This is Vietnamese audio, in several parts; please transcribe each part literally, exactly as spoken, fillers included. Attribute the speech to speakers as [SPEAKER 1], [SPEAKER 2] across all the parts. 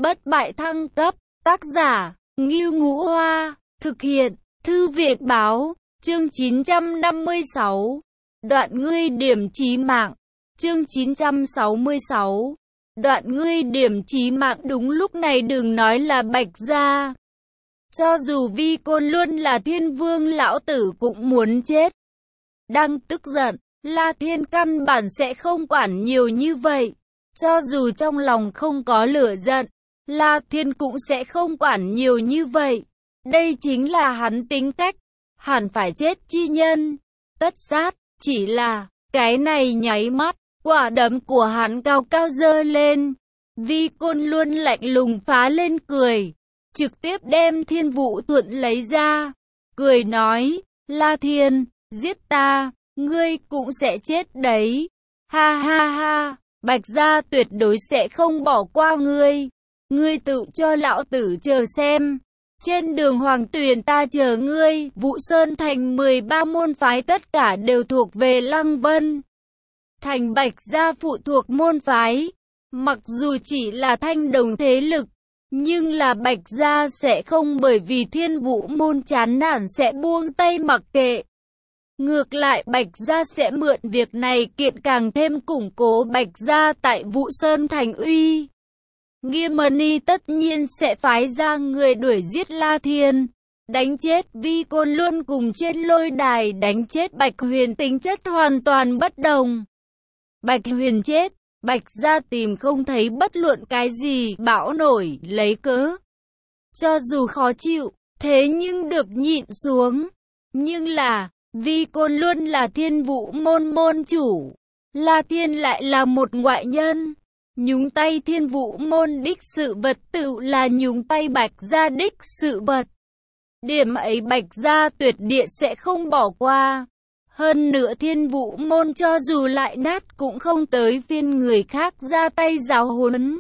[SPEAKER 1] Bất bại thăng cấp, tác giả, Ngưu Ngũ Hoa, thực hiện, Thư viện báo, chương chín trăm năm mươi sáu, đoạn ngươi điểm chí mạng, chương chín trăm sáu mươi sáu, đoạn ngươi điểm chí mạng. Đúng lúc này đừng nói là Bạch Gia. Cho dù Vi Côn luôn là thiên vương, lão tử cũng muốn chết. Đang tức giận, La Thiên căn bản sẽ không quản nhiều như vậy. Cho dù trong lòng không có lửa giận, La Thiên cũng sẽ không quản nhiều như vậy. Đây chính là hắn tính cách, hẳn phải chết chi nhân, tất sát. Chỉ là, cái này nháy mắt, quả đấm của hắn cao cao giơ lên. Vi Côn luôn lạnh lùng phá lên cười, trực tiếp đem Thiên Vũ Thuận lấy ra, cười nói, La Thiên, giết ta, ngươi cũng sẽ chết đấy. Ha ha ha, Bạch Gia tuyệt đối sẽ không bỏ qua ngươi. Ngươi tự cho lão tử chờ xem. Trên đường Hoàng Tuyền ta chờ ngươi. Vũ Sơn Thành mười ba môn phái tất cả đều thuộc về Lăng Vân Thành. Bạch Gia phụ thuộc môn phái, mặc dù chỉ là thanh đồng thế lực, nhưng là Bạch Gia sẽ không bởi vì Thiên Vũ môn chán nản sẽ buông tay mặc kệ. Ngược lại Bạch Gia sẽ mượn việc này kiện càng thêm củng cố Bạch Gia tại Vũ Sơn Thành uy. Nghiêm Mani tất nhiên sẽ phái ra người đuổi giết La Thiên, đánh chết Vi Côn luôn cùng trên lôi đài đánh chết Bạch Huyền tính chất hoàn toàn bất đồng. Bạch Huyền chết, Bạch Gia tìm không thấy bất luận cái gì bão nổi lấy cớ. Cho dù khó chịu, thế nhưng được nhịn xuống. Nhưng là, Vi Côn luôn là Thiên Vũ môn môn chủ, La Thiên lại là một ngoại nhân. Nhúng tay Thiên Vũ môn đích sự vật tự là nhúng tay Bạch Gia đích sự vật. Điểm ấy Bạch Gia tuyệt địa sẽ không bỏ qua. Hơn nữa Thiên Vũ môn cho dù lại nát cũng không tới phiên người khác ra tay giáo huấn.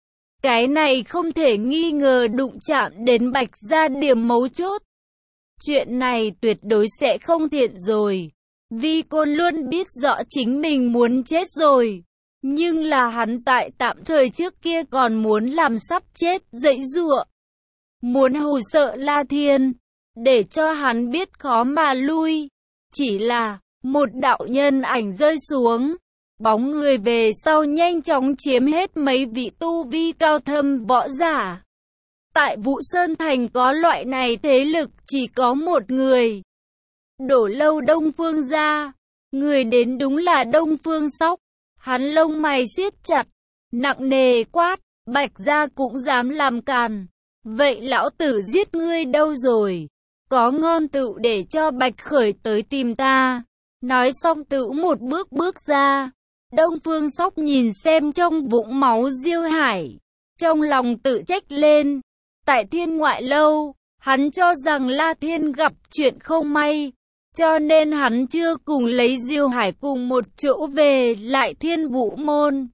[SPEAKER 1] Cái này không thể nghi ngờ đụng chạm đến Bạch Gia điểm mấu chốt. Chuyện này tuyệt đối sẽ không thiện rồi. Vi Côn luôn biết rõ chính mình muốn chết rồi. Nhưng là hắn tại tạm thời trước kia còn muốn làm sắp chết dãy giụa. Muốn hù sợ La Thiên, để cho hắn biết khó mà lui. Chỉ là, một đạo nhân ảnh rơi xuống. Bóng người về sau nhanh chóng chiếm hết mấy vị tu vi cao thâm võ giả. Tại Vũ Sơn Thành có loại này thế lực chỉ có một người. Đổ Lâu Đông Phương Gia. Người đến đúng là Đông Phương Sóc. Hắn lông mày siết chặt, nặng nề quát, Bạch Gia cũng dám làm càn. Vậy lão tử giết ngươi đâu rồi? Có ngon tựu để cho Bạch Khởi tới tìm ta. Nói xong tựu một bước bước ra. Đông Phương Sóc nhìn xem trong vũng máu Diêu Hải, trong lòng tự trách lên. Tại Thiên Ngoại Lâu, hắn cho rằng La Thiên gặp chuyện không may, cho nên hắn chưa cùng lấy Diêu Hải cùng một chỗ về lại Thiên Vũ môn,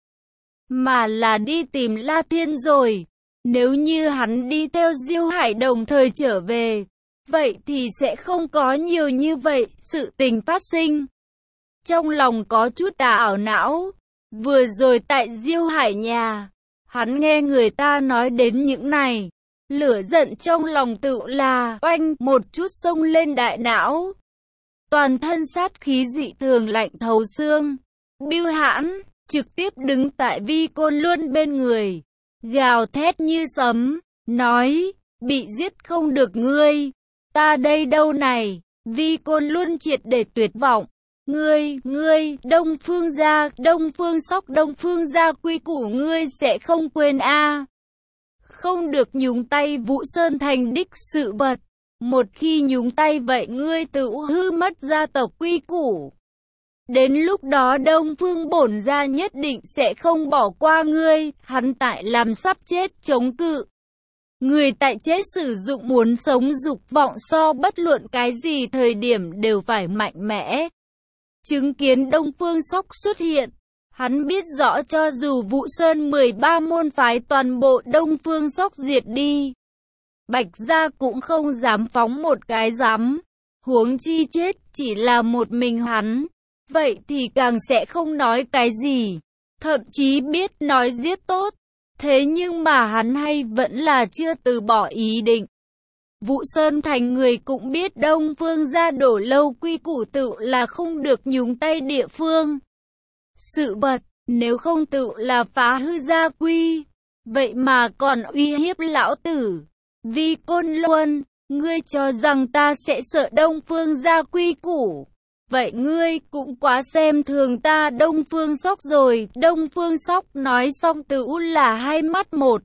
[SPEAKER 1] mà là đi tìm La Thiên rồi. Nếu như hắn đi theo Diêu Hải đồng thời trở về, vậy thì sẽ không có nhiều như vậy sự tình phát sinh. Trong lòng có chút đà ảo não. Vừa rồi tại Diêu Hải nhà, hắn nghe người ta nói đến những này, lửa giận trong lòng tự là oanh một chút xông lên đại não. Toàn thân sát khí dị thường lạnh thấu xương. Bưu Hãn trực tiếp đứng tại Vi Côn luôn bên người, gào thét như sấm, nói, bị giết không được ngươi, ta đây đâu này. Vi Côn luôn triệt để tuyệt vọng. Ngươi, ngươi, Đông Phương Gia, Đông Phương Sóc, Đông Phương Gia quy củ ngươi sẽ không quên a. Không được nhúng tay Vũ Sơn Thành đích sự vật. Một khi nhúng tay vậy ngươi tự hư mất gia tộc quy củ. Đến lúc đó Đông Phương bổn gia nhất định sẽ không bỏ qua ngươi. Hắn tại làm sắp chết chống cự. Người tại chết sử dụng muốn sống dục vọng so bất luận cái gì thời điểm đều phải mạnh mẽ. Chứng kiến Đông Phương Sóc xuất hiện, hắn biết rõ cho dù Vũ Sơn mười ba môn phái toàn bộ Đông Phương Sóc diệt đi, Bạch Gia cũng không dám phóng một cái dám. Huống chi chết chỉ là một mình hắn, vậy thì càng sẽ không nói cái gì, thậm chí biết nói giết tốt. Thế nhưng mà hắn hay vẫn là chưa từ bỏ ý định. Vũ Sơn Thành người cũng biết Đông Phương gia đổ lâu quy củ tự là không được nhúng tay địa phương. Sự vật, nếu không tự là phá hư gia quy, vậy mà còn uy hiếp lão tử. Vi Côn Luân, ngươi cho rằng ta sẽ sợ Đông Phương gia quy củ. Vậy ngươi cũng quá xem thường ta Đông Phương Sóc rồi. Đông Phương Sóc nói xong tự là hai mắt một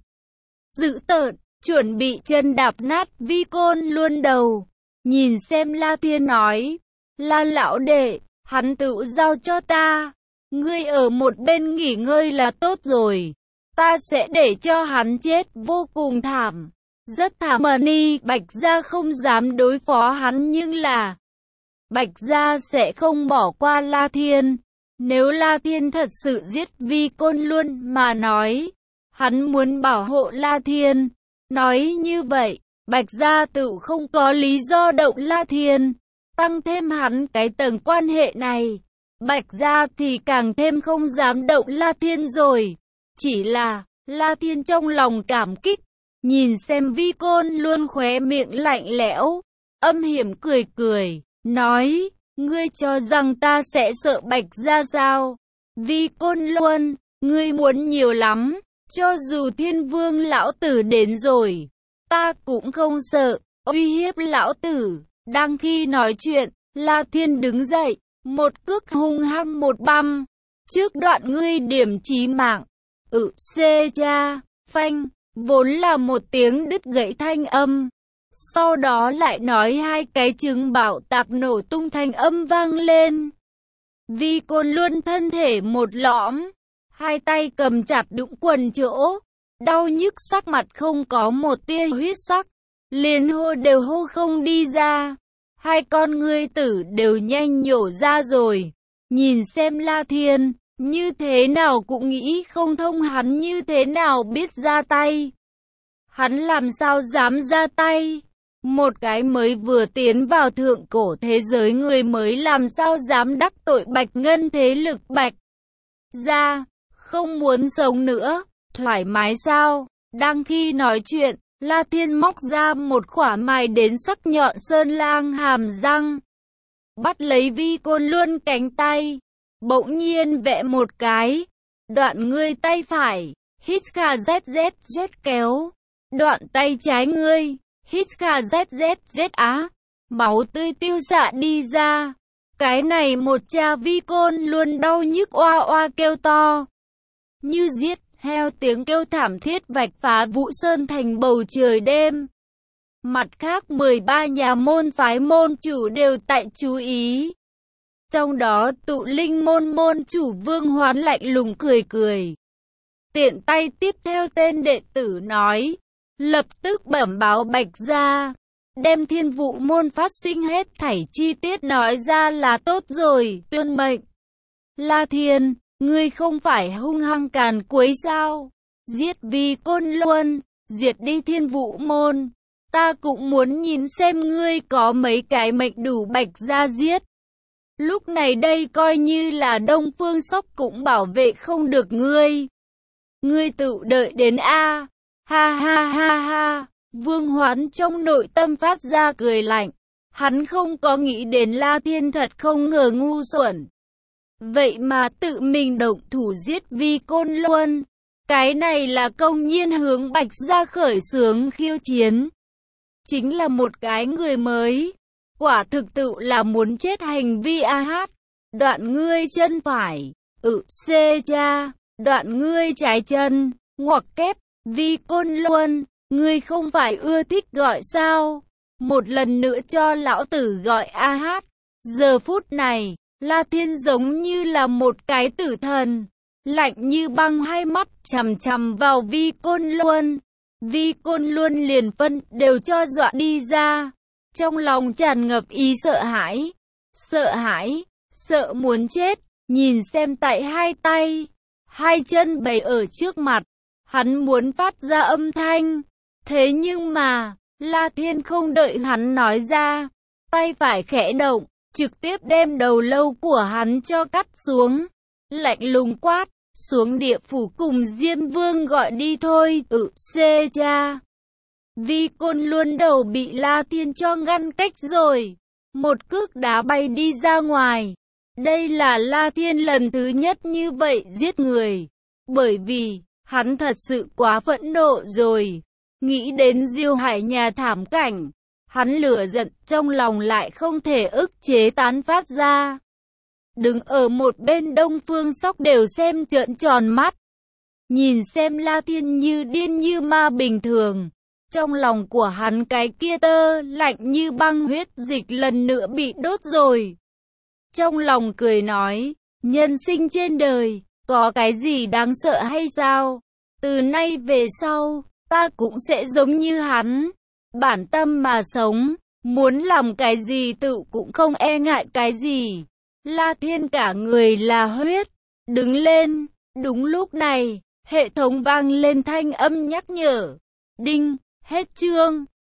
[SPEAKER 1] dữ tợn, chuẩn bị chân đạp nát Vi Côn Luân đầu. Nhìn xem La Thiên nói, La lão đệ, hắn tự giao cho ta. Ngươi ở một bên nghỉ ngơi là tốt rồi. Ta sẽ để cho hắn chết vô cùng thảm. Rất thảm. Mani Bạch Gia không dám đối phó hắn nhưng là Bạch Gia sẽ không bỏ qua La Thiên. Nếu La Thiên thật sự giết Vi Côn Luân mà nói, hắn muốn bảo hộ La Thiên. Nói như vậy, Bạch Gia tự không có lý do động La Thiên. Tăng thêm hắn cái tầng quan hệ này, Bạch Gia thì càng thêm không dám động La Thiên rồi. Chỉ là, La Thiên trong lòng cảm kích, nhìn xem Vi Côn luôn khóe miệng lạnh lẽo, âm hiểm cười cười, nói, ngươi cho rằng ta sẽ sợ Bạch Gia sao? Vi Côn Luân, ngươi muốn nhiều lắm, cho dù Thiên Vương lão tử đến rồi, ta cũng không sợ, uy hiếp lão tử. Đang khi nói chuyện, La Thiên đứng dậy, một cước hung hăng một băm, trước đoạn ngươi điểm chí mạng. Ừ, xê cha, phanh, vốn là một tiếng đứt gãy thanh âm. Sau đó lại nói hai cái trứng bạo tạc nổ tung thanh âm vang lên. Vi Côn Luân thân thể một lõm, hai tay cầm chặt đũng quần chỗ, đau nhức sắc mặt không có một tia huyết sắc, liền hô đều hô không đi ra. Hai con ngươi tử đều nhanh nhổ ra rồi. Nhìn xem La Thiên, như thế nào cũng nghĩ không thông hắn như thế nào biết ra tay. Hắn làm sao dám ra tay? Một cái mới vừa tiến vào thượng cổ thế giới người mới làm sao dám đắc tội Bạch Ngân thế lực Bạch Gia, không muốn sống nữa, thoải mái sao? Đang khi nói chuyện, La Thiên móc ra một khỏa mài đến sắc nhọn sơn lang hàm răng, bắt lấy Vi Côn Luân cánh tay, bỗng nhiên vẽ một cái, đoạn ngươi tay phải, hít kha zét zét zét kéo, đoạn tay trái ngươi, hít kha zét zét zét á, máu tươi tiêu xạ đi ra. Cái này một cha Vi Côn Luân đau nhức oa oa kêu to, như giết heo, tiếng kêu thảm thiết vạch phá Vũ Sơn Thành bầu trời đêm. Mặt khác mười ba nhà môn phái môn chủ đều tại chú ý. Trong đó tụ linh môn môn chủ Vương Hoán lạnh lùng cười cười. Tiện tay tiếp theo tên đệ tử nói, lập tức bẩm báo Bạch Gia, đem Thiên Vũ môn phát sinh hết thảy chi tiết nói ra là tốt rồi, tuân mệnh. La Thiên, ngươi không phải hung hăng càn quấy sao? Giết Vi Côn Luân, diệt đi Thiên Vũ môn. Ta cũng muốn nhìn xem ngươi có mấy cái mệnh đủ Bạch Gia giết. Lúc này đây coi như là Đông Phương Sóc cũng bảo vệ không được ngươi. Ngươi tự đợi đến a. Ha ha ha ha. Vương Hoán trong nội tâm phát ra cười lạnh. Hắn không có nghĩ đến La Thiên thật không ngờ ngu xuẩn. Vậy mà tự mình động thủ giết Vi Côn Luân. Cái này là công nhiên hướng Bạch Gia khởi xướng khiêu chiến. Chính là một cái người mới. Quả thực tự là muốn chết hành vi a hát. Đoạn ngươi chân phải. Ừ, xê cha. Đoạn ngươi trái chân. Ngoặc kép. Vi Côn Luân. Ngươi không phải ưa thích gọi sao? Một lần nữa cho lão tử gọi a hát. Giờ phút này, La Thiên giống như là một cái tử thần. Lạnh như băng, hai mắt chằm chằm vào Vi Côn Luân. Vi Côn Luân liền phân đều cho dọa đi ra. Trong lòng tràn ngập ý sợ hãi. Sợ hãi, sợ muốn chết. Nhìn xem tại hai tay, hai chân bày ở trước mặt. Hắn muốn phát ra âm thanh. Thế nhưng mà, La Thiên không đợi hắn nói ra. Tay phải khẽ động, trực tiếp đem đầu lâu của hắn cho cắt xuống. Lạnh lùng quát, xuống địa phủ cùng Diêm Vương gọi đi thôi. Ừ, xê cha. Vi Côn luôn đầu bị La Thiên cho ngăn cách rồi. Một cước đá bay đi ra ngoài. Đây là La Thiên lần thứ nhất như vậy giết người. Bởi vì, hắn thật sự quá phẫn nộ rồi. Nghĩ đến Diêu Hải nhà thảm cảnh. Hắn lửa giận trong lòng lại không thể ức chế tán phát ra. Đứng ở một bên Đông Phương Sóc đều xem trợn tròn mắt. Nhìn xem La Thiên như điên như ma bình thường. Trong lòng của hắn cái kia tơ lạnh như băng huyết dịch lần nữa bị đốt rồi. Trong lòng cười nói, nhân sinh trên đời, có cái gì đáng sợ hay sao? Từ nay về sau, ta cũng sẽ giống như hắn. Bản tâm mà sống, muốn làm cái gì tự cũng không e ngại cái gì. La Thiên cả người là huyết, đứng lên. Đúng lúc này, hệ thống vang lên thanh âm nhắc nhở. Đinh, hết chương.